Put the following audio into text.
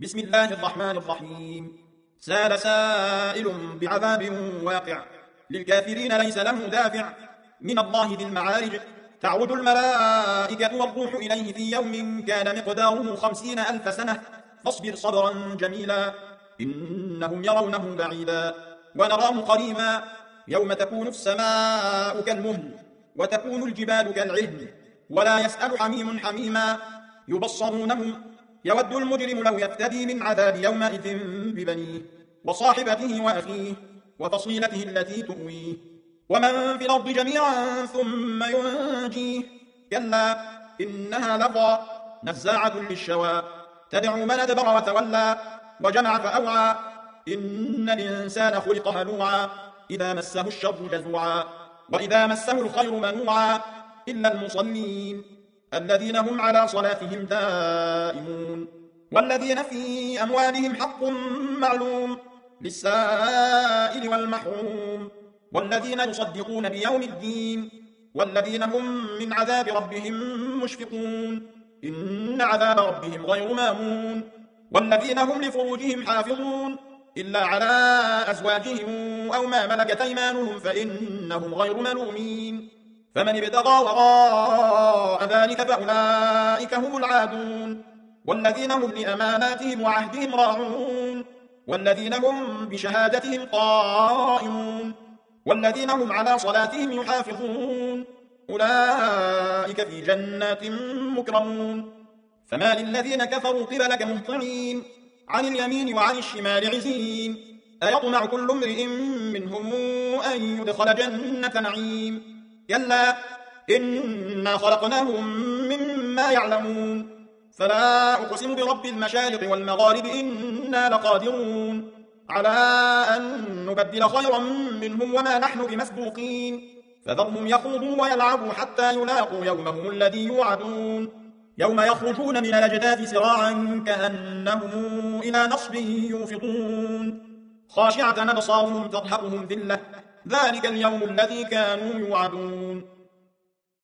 بسم الله الرحمن الرحيم. سال سائل بعذاب واقع، للكافرين ليس له دافع، من الله ذي المعارج. تعرج الملائكة والروح إليه في يوم كان مقداره 50,000 سنة. فاصبر صبرا جميلا إنهم يرونه بعيدا ونراه قريبا. يوم تكون السماء كالمهل وتكون الجبال كالعهن ولا يسأل حميم حميما. يبصرونهم يود المجرم لو يفتدي من عذاب يومئذ ببنيه وصاحبته وأخيه وفصيلته التي تؤويه ومن في الأرض جميعا ثم ينجيه. كلا إنها لظى نزاعة للشوى تدعو من أدبر وتولى وجمع فأوعى. إن الإنسان خلق هلوعا إذا مسه الشر جزوعا وإذا مسه الخير منوعا إلا المصلين الذين هم على صلاتهم دائمون والذين في أموالهم حق معلوم للسائل والمحروم والذين يصدقون بيوم الدين والذين هم من عذاب ربهم مشفقون إن عذاب ربهم غير مامون والذين هم لفروجهم حافظون إلا على أزواجهم أو ما ملكت أيمانهم فإنهم غير ملومين. فمن ابتغى وراء ذلك فأولئك هم العادون والذين هم لأماناتهم وعهدهم راعون والذين هم بشهادتهم قائمون والذين هم على صلاتهم يحافظون أولئك في جنات مكرمون. فما للذين كفروا قبلك مهطعين عن اليمين وعن الشمال عزين أيطمع كل امرئ منهم أن يدخل جنة نعيم. كلا إنا خلقناهم مما يعلمون فلا أقسم برب المشارق والمغارب إنا لقادرون على أن نبدل خيرا منهم وما نحن بمسبوقين. فذرهم يخوضوا ويلعبوا حتى يلاقوا يومهم الذي يوعدون يوم يخرجون من الأجداث سراعا كأنهم إلى نصب يوفضون خاشعة أبصارهم ترهقهم ذلة ذلك اليوم الذي كانوا يوعدون.